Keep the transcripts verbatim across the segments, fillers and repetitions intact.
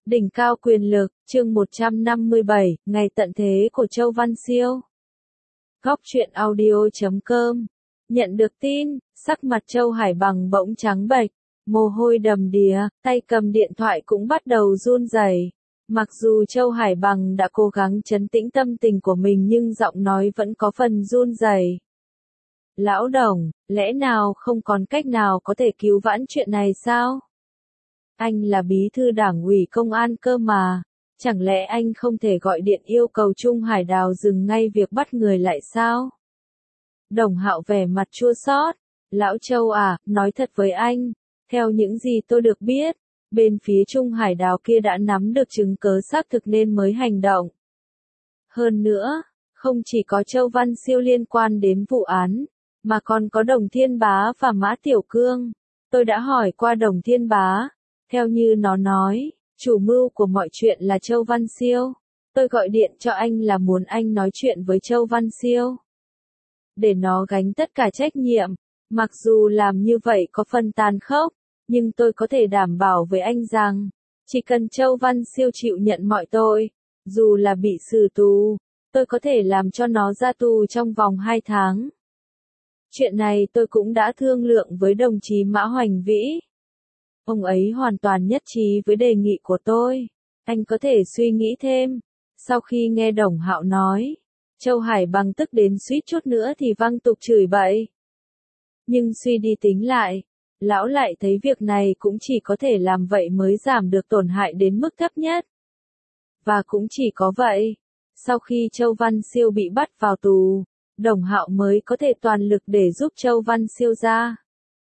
Đỉnh cao quyền lực, chương một trăm năm mươi bảy, ngày tận thế của Châu Văn Siêu. Góc truyện audio chấm com. Nhận được tin, sắc mặt Châu Hải Bằng bỗng trắng bệch, mồ hôi đầm đìa, tay cầm điện thoại cũng bắt đầu run rẩy. Mặc dù Châu Hải Bằng đã cố gắng trấn tĩnh tâm tình của mình nhưng giọng nói vẫn có phần run rẩy. Lão Đồng, lẽ nào không còn cách nào có thể cứu vãn chuyện này sao? Anh là bí thư đảng ủy công an cơ mà, chẳng lẽ anh không thể gọi điện yêu cầu Trung Hải Đào dừng ngay việc bắt người lại sao? Đồng Hạo vẻ mặt chua xót, Lão Châu à, nói thật với anh, theo những gì tôi được biết, bên phía Trung Hải Đào kia đã nắm được chứng cớ xác thực nên mới hành động. Hơn nữa, không chỉ có Châu Văn Siêu liên quan đến vụ án, mà còn có Đồng Thiên Bá và Mã Tiểu Cương. Tôi đã hỏi qua Đồng Thiên Bá. Theo như nó nói, chủ mưu của mọi chuyện là Châu Văn Siêu. Tôi gọi điện cho anh là muốn anh nói chuyện với Châu Văn Siêu. Để nó gánh tất cả trách nhiệm. Mặc dù làm như vậy có phần tàn khốc, nhưng tôi có thể đảm bảo với anh rằng, chỉ cần Châu Văn Siêu chịu nhận mọi tội, dù là bị xử tù, tôi có thể làm cho nó ra tù trong vòng hai tháng. Chuyện này tôi cũng đã thương lượng với đồng chí Mã Hoành Vĩ. Ông ấy hoàn toàn nhất trí với đề nghị của tôi. Anh có thể suy nghĩ thêm. Sau khi nghe Đồng Hạo nói, Châu Hải Bằng tức đến suýt chút nữa thì văng tục chửi bậy. Nhưng suy đi tính lại, lão lại thấy việc này cũng chỉ có thể làm vậy mới giảm được tổn hại đến mức thấp nhất. Và cũng chỉ có vậy, sau khi Châu Văn Siêu bị bắt vào tù, Đồng Hạo mới có thể toàn lực để giúp Châu Văn Siêu ra.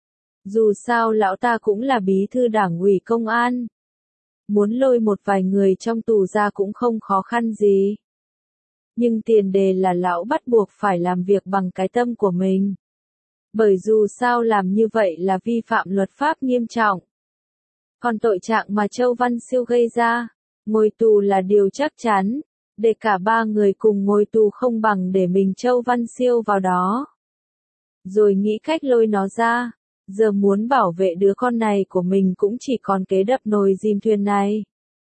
Dù sao lão ta cũng là bí thư đảng ủy công an. Muốn lôi một vài người trong tù ra cũng không khó khăn gì. Nhưng tiền đề là lão bắt buộc phải làm việc bằng cái tâm của mình. Bởi dù sao làm như vậy là vi phạm luật pháp nghiêm trọng. Còn tội trạng mà Châu Văn Siêu gây ra, ngồi tù là điều chắc chắn. Để cả ba người cùng ngồi tù không bằng để mình Châu Văn Siêu vào đó. Rồi nghĩ cách lôi nó ra. Giờ muốn bảo vệ đứa con này của mình cũng chỉ còn kế đập nồi dìm thuyền này.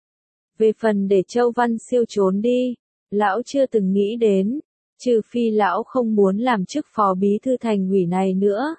Về phần để Châu Văn Siêu trốn đi, lão chưa từng nghĩ đến, trừ phi lão không muốn làm chức phó bí thư thành ủy này nữa.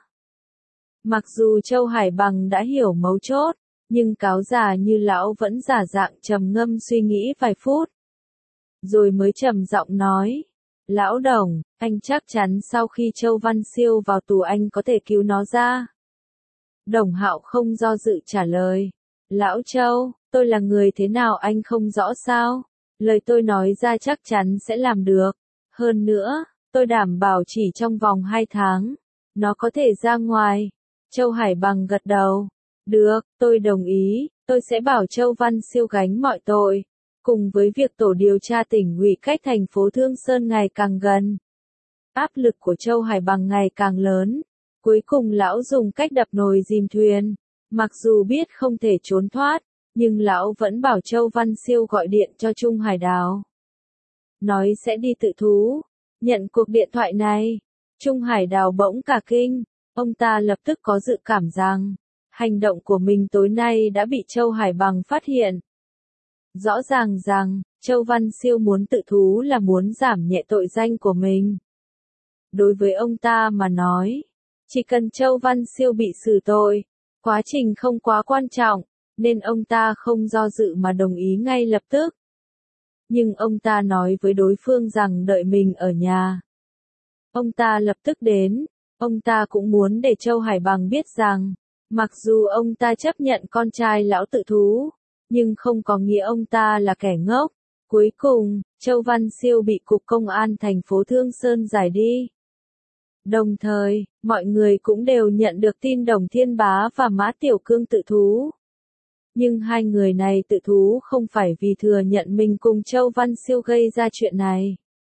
Mặc dù Châu Hải Bằng đã hiểu mấu chốt, nhưng cáo già như lão vẫn giả dạng trầm ngâm suy nghĩ vài phút. Rồi mới trầm giọng nói, Lão Đồng, anh chắc chắn sau khi Châu Văn Siêu vào tù anh có thể cứu nó ra. Đồng Hạo không do dự trả lời. Lão Châu, tôi là người thế nào anh không rõ sao? Lời tôi nói ra chắc chắn sẽ làm được. Hơn nữa, tôi đảm bảo chỉ trong vòng hai tháng, nó có thể ra ngoài. Châu Hải Bằng gật đầu. Được, tôi đồng ý, tôi sẽ bảo Châu Văn Siêu gánh mọi tội. Cùng với việc tổ điều tra tỉnh ủy cách thành phố Thương Sơn ngày càng gần. Áp lực của Châu Hải Bằng ngày càng lớn. Cuối cùng lão dùng cách đập nồi dìm thuyền. Mặc dù biết không thể trốn thoát, nhưng lão vẫn bảo Châu Văn Siêu gọi điện cho Trung Hải Đào. Nói sẽ đi tự thú. Nhận cuộc điện thoại này, Trung Hải Đào bỗng cả kinh. Ông ta lập tức có dự cảm rằng, hành động của mình tối nay đã bị Châu Hải Bằng phát hiện. Rõ ràng rằng, Châu Văn Siêu muốn tự thú là muốn giảm nhẹ tội danh của mình. Đối với ông ta mà nói, chỉ cần Châu Văn Siêu bị xử tội, quá trình không quá quan trọng, nên ông ta không do dự mà đồng ý ngay lập tức. Nhưng ông ta nói với đối phương rằng đợi mình ở nhà. Ông ta lập tức đến, ông ta cũng muốn để Châu Hải Bằng biết rằng, mặc dù ông ta chấp nhận con trai lão tự thú, nhưng không có nghĩa ông ta là kẻ ngốc. Cuối cùng, Châu Văn Siêu bị Cục Công an thành phố Thương Sơn giải đi. Đồng thời, mọi người cũng đều nhận được tin Đồng Thiên Bá và Mã Tiểu Cương tự thú. Nhưng hai người này tự thú không phải vì thừa nhận mình cùng Châu Văn Siêu gây ra chuyện này,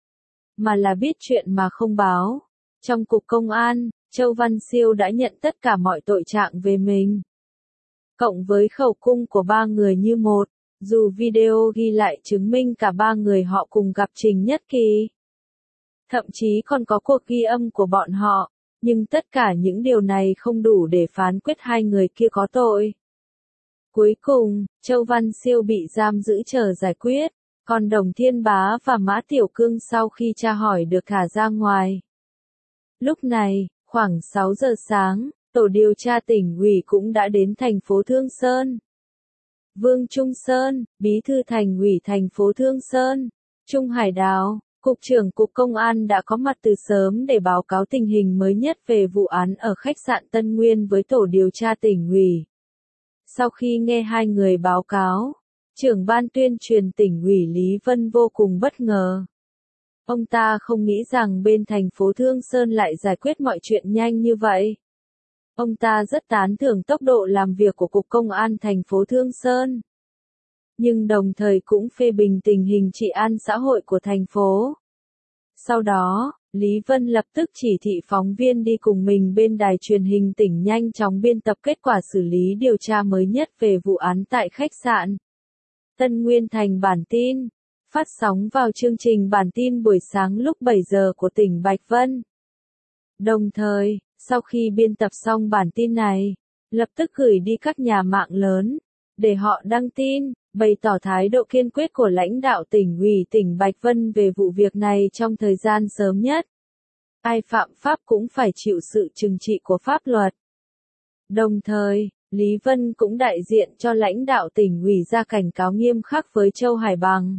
mà là biết chuyện mà không báo. Trong Cục Công an, Châu Văn Siêu đã nhận tất cả mọi tội trạng về mình. Cộng với khẩu cung của ba người như một, dù video ghi lại chứng minh cả ba người họ cùng gặp Trình Nhất Kỳ. Thậm chí còn có cuộc ghi âm của bọn họ, nhưng tất cả những điều này không đủ để phán quyết hai người kia có tội. Cuối cùng, Châu Văn Siêu bị giam giữ chờ giải quyết, còn Đồng Thiên Bá và Mã Tiểu Cương sau khi tra hỏi được thả ra ngoài. Lúc này, khoảng sáu giờ sáng, tổ điều tra tỉnh ủy cũng đã đến thành phố Thương Sơn. Vương Trung Sơn, bí thư thành ủy thành phố Thương Sơn, Trung Hải Đào, Cục trưởng Cục Công an đã có mặt từ sớm để báo cáo tình hình mới nhất về vụ án ở khách sạn Tân Nguyên với tổ điều tra tỉnh ủy. Sau khi nghe hai người báo cáo, trưởng ban tuyên truyền tỉnh ủy Lý Vân vô cùng bất ngờ. Ông ta không nghĩ rằng bên thành phố Thương Sơn lại giải quyết mọi chuyện nhanh như vậy. Ông ta rất tán thưởng tốc độ làm việc của Cục Công an thành phố Thương Sơn. Nhưng đồng thời cũng phê bình tình hình trị an xã hội của thành phố. Sau đó, Lý Vân lập tức chỉ thị phóng viên đi cùng mình bên đài truyền hình tỉnh nhanh chóng biên tập kết quả xử lý điều tra mới nhất về vụ án tại khách sạn Tân Nguyên thành bản tin, phát sóng vào chương trình bản tin buổi sáng lúc bảy giờ của tỉnh Bạch Vân. Đồng thời, sau khi biên tập xong bản tin này, lập tức gửi đi các nhà mạng lớn, để họ đăng tin, bày tỏ thái độ kiên quyết của lãnh đạo tỉnh ủy tỉnh Bạch Vân về vụ việc này trong thời gian sớm nhất. Ai phạm pháp cũng phải chịu sự trừng trị của pháp luật. Đồng thời, Lý Vân cũng đại diện cho lãnh đạo tỉnh ủy ra cảnh cáo nghiêm khắc với Châu Hải Bằng,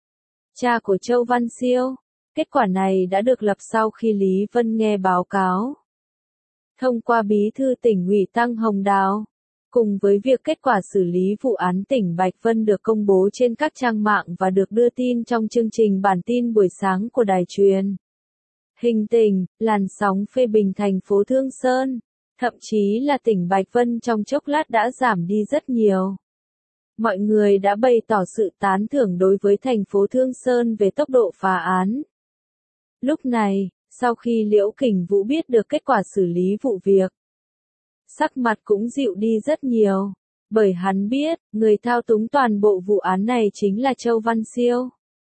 cha của Châu Văn Siêu. Kết quả này đã được lập sau khi Lý Vân nghe báo cáo thông qua bí thư tỉnh ủy Tăng Hồng Đào. Cùng với việc kết quả xử lý vụ án tỉnh Bạch Vân được công bố trên các trang mạng và được đưa tin trong chương trình bản tin buổi sáng của đài truyền hình tỉnh, làn sóng phê bình thành phố Thương Sơn, thậm chí là tỉnh Bạch Vân trong chốc lát đã giảm đi rất nhiều. Mọi người đã bày tỏ sự tán thưởng đối với thành phố Thương Sơn về tốc độ phá án. Lúc này, sau khi Liễu Kình Vũ biết được kết quả xử lý vụ việc, sắc mặt cũng dịu đi rất nhiều, bởi hắn biết, người thao túng toàn bộ vụ án này chính là Châu Văn Siêu.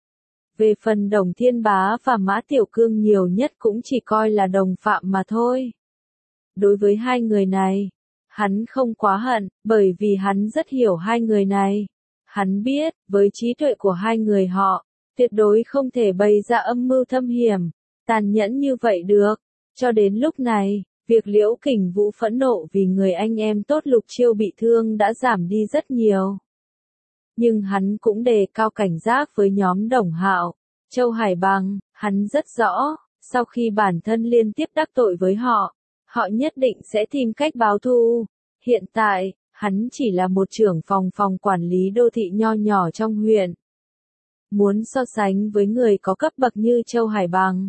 Về phần Đồng Thiên Bá và Mã Tiểu Cương nhiều nhất cũng chỉ coi là đồng phạm mà thôi. Đối với hai người này, hắn không quá hận, bởi vì hắn rất hiểu hai người này. Hắn biết, với trí tuệ của hai người họ, tuyệt đối không thể bày ra âm mưu thâm hiểm, tàn nhẫn như vậy được. Cho đến lúc này, việc Liễu Kình Vũ phẫn nộ vì người anh em tốt Lục Chiêu bị thương đã giảm đi rất nhiều. Nhưng hắn cũng đề cao cảnh giác với nhóm Đồng Hạo, Châu Hải Bằng, hắn rất rõ, sau khi bản thân liên tiếp đắc tội với họ, họ nhất định sẽ tìm cách báo thù. Hiện tại, hắn chỉ là một trưởng phòng phòng quản lý đô thị nho nhỏ trong huyện. Muốn so sánh với người có cấp bậc như Châu Hải Bằng,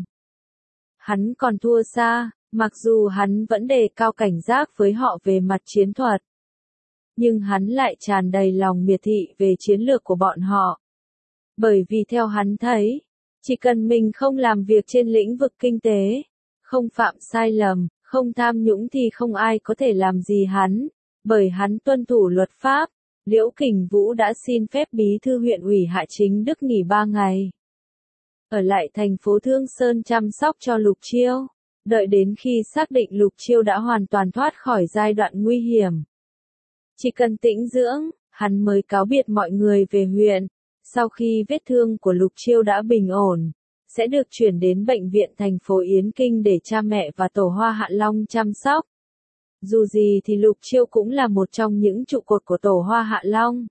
hắn còn thua xa, mặc dù hắn vẫn đề cao cảnh giác với họ về mặt chiến thuật. Nhưng hắn lại tràn đầy lòng miệt thị về chiến lược của bọn họ. Bởi vì theo hắn thấy, chỉ cần mình không làm việc trên lĩnh vực kinh tế, không phạm sai lầm, không tham nhũng thì không ai có thể làm gì hắn, bởi hắn tuân thủ luật pháp. Liễu Kình Vũ đã xin phép bí thư huyện ủy Hạ Chính Đức nghỉ ba ngày. Ở lại thành phố Thương Sơn chăm sóc cho Lục Chiêu, đợi đến khi xác định Lục Chiêu đã hoàn toàn thoát khỏi giai đoạn nguy hiểm. Chỉ cần tĩnh dưỡng, hắn mới cáo biệt mọi người về huyện. Sau khi vết thương của Lục Chiêu đã bình ổn, sẽ được chuyển đến bệnh viện thành phố Yến Kinh để cha mẹ và tổ Hoa Hạ Long chăm sóc. Dù gì thì Lục Chiêu cũng là một trong những trụ cột của tổ Hoa Hạ Long.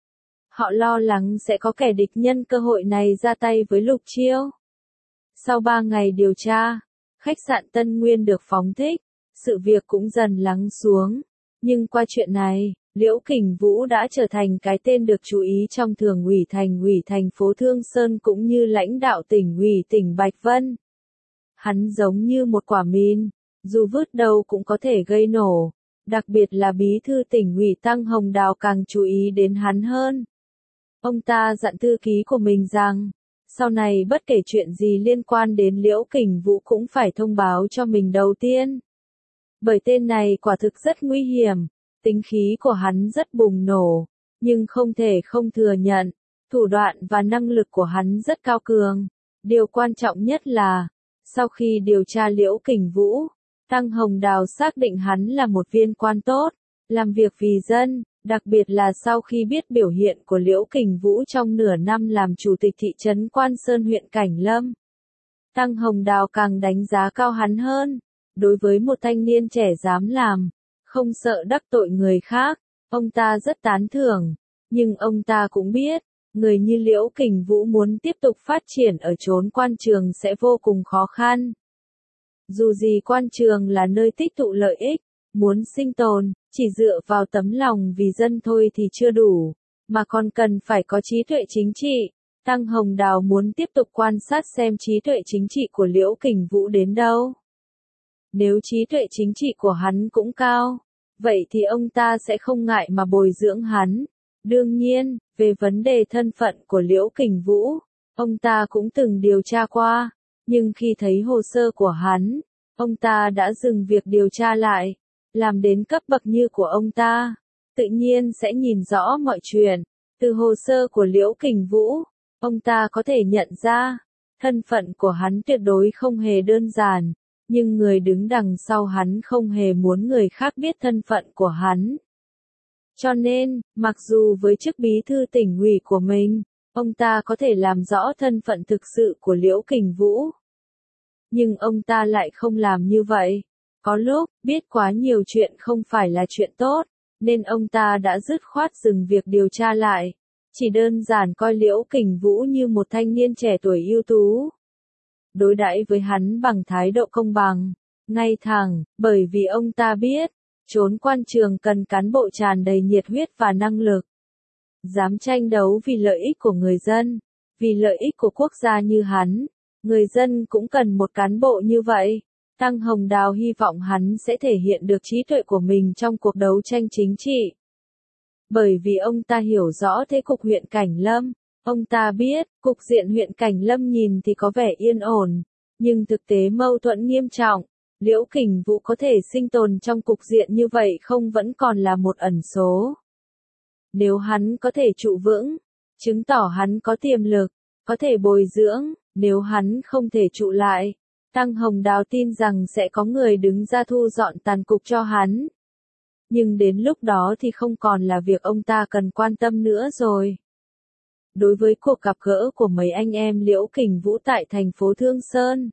Họ lo lắng sẽ có kẻ địch nhân cơ hội này ra tay với Lục Chiêu. Sau ba ngày điều tra, khách sạn Tân Nguyên được phóng thích, sự việc cũng dần lắng xuống. Nhưng qua chuyện này, Liễu Kình Vũ đã trở thành cái tên được chú ý trong thường ủy thành ủy thành phố Thương Sơn cũng như lãnh đạo tỉnh ủy tỉnh Bạch Vân. Hắn giống như một quả mìn, dù vứt đâu cũng có thể gây nổ, đặc biệt là bí thư tỉnh ủy Tăng Hồng Đào càng chú ý đến hắn hơn. Ông ta dặn thư ký của mình rằng, sau này bất kể chuyện gì liên quan đến Liễu Kình Vũ cũng phải thông báo cho mình đầu tiên. Bởi tên này quả thực rất nguy hiểm, tính khí của hắn rất bùng nổ, nhưng không thể không thừa nhận, thủ đoạn và năng lực của hắn rất cao cường. Điều quan trọng nhất là, sau khi điều tra Liễu Kình Vũ, Tăng Hồng Đào xác định hắn là một viên quan tốt, làm việc vì dân, Đặc biệt là sau khi biết biểu hiện của Liễu Kình Vũ trong nửa năm làm chủ tịch thị trấn Quan Sơn huyện Cảnh Lâm. Tăng Hồng Đào càng đánh giá cao hắn hơn. Đối với một thanh niên trẻ dám làm, không sợ đắc tội người khác, ông ta rất tán thưởng. Nhưng ông ta cũng biết, người như Liễu Kình Vũ muốn tiếp tục phát triển ở chốn quan trường sẽ vô cùng khó khăn. Dù gì quan trường là nơi tích tụ lợi ích, muốn sinh tồn, chỉ dựa vào tấm lòng vì dân thôi thì chưa đủ, mà còn cần phải có trí tuệ chính trị. Tăng Hồng Đào muốn tiếp tục quan sát xem trí tuệ chính trị của Liễu Kình Vũ đến đâu. Nếu trí tuệ chính trị của hắn cũng cao, vậy thì ông ta sẽ không ngại mà bồi dưỡng hắn. Đương nhiên, về vấn đề thân phận của Liễu Kình Vũ, ông ta cũng từng điều tra qua, nhưng khi thấy hồ sơ của hắn, ông ta đã dừng việc điều tra lại. Làm đến cấp bậc như của ông ta, tự nhiên sẽ nhìn rõ mọi chuyện. Từ hồ sơ của Liễu Kình Vũ, ông ta có thể nhận ra, thân phận của hắn tuyệt đối không hề đơn giản, nhưng người đứng đằng sau hắn không hề muốn người khác biết thân phận của hắn. Cho nên, mặc dù với chức bí thư tỉnh ủy của mình, ông ta có thể làm rõ thân phận thực sự của Liễu Kình Vũ. Nhưng ông ta lại không làm như vậy. Có lúc, biết quá nhiều chuyện không phải là chuyện tốt, nên ông ta đã dứt khoát dừng việc điều tra lại. Chỉ đơn giản coi Liễu Kình Vũ như một thanh niên trẻ tuổi ưu tú. Đối đãi với hắn bằng thái độ công bằng, ngay thẳng, bởi vì ông ta biết, chốn quan trường cần cán bộ tràn đầy nhiệt huyết và năng lực. Dám tranh đấu vì lợi ích của người dân, vì lợi ích của quốc gia như hắn, người dân cũng cần một cán bộ như vậy. Tăng Hồng Đào hy vọng hắn sẽ thể hiện được trí tuệ của mình trong cuộc đấu tranh chính trị. Bởi vì ông ta hiểu rõ thế cục huyện Cảnh Lâm, ông ta biết, cục diện huyện Cảnh Lâm nhìn thì có vẻ yên ổn, nhưng thực tế mâu thuẫn nghiêm trọng. Liễu Kình Vũ có thể sinh tồn trong cục diện như vậy không vẫn còn là một ẩn số. Nếu hắn có thể trụ vững, chứng tỏ hắn có tiềm lực, có thể bồi dưỡng, nếu hắn không thể trụ lại. Tăng Hồng Đào tin rằng sẽ có người đứng ra thu dọn tàn cục cho hắn. Nhưng đến lúc đó thì không còn là việc ông ta cần quan tâm nữa rồi. Đối với cuộc gặp gỡ của mấy anh em Liễu Kình Vũ tại thành phố Thương Sơn,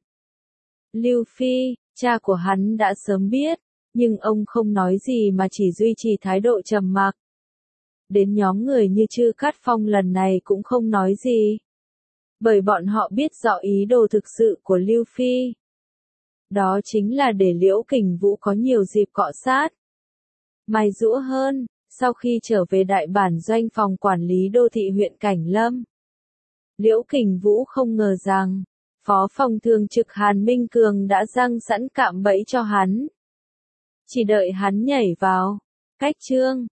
Lưu Phi, cha của hắn đã sớm biết, nhưng ông không nói gì mà chỉ duy trì thái độ trầm mặc. Đến nhóm người như Trư Cát Phong lần này cũng không nói gì. Bởi bọn họ biết rõ ý đồ thực sự của Lưu Phi. Đó chính là để Liễu Kình Vũ có nhiều dịp cọ sát. Mài giũa hơn, sau khi trở về đại bản doanh phòng quản lý đô thị huyện Cảnh Lâm. Liễu Kình Vũ không ngờ rằng, Phó phòng thường trực Hàn Minh Cường đã răng sẵn cạm bẫy cho hắn. Chỉ đợi hắn nhảy vào. Cách chương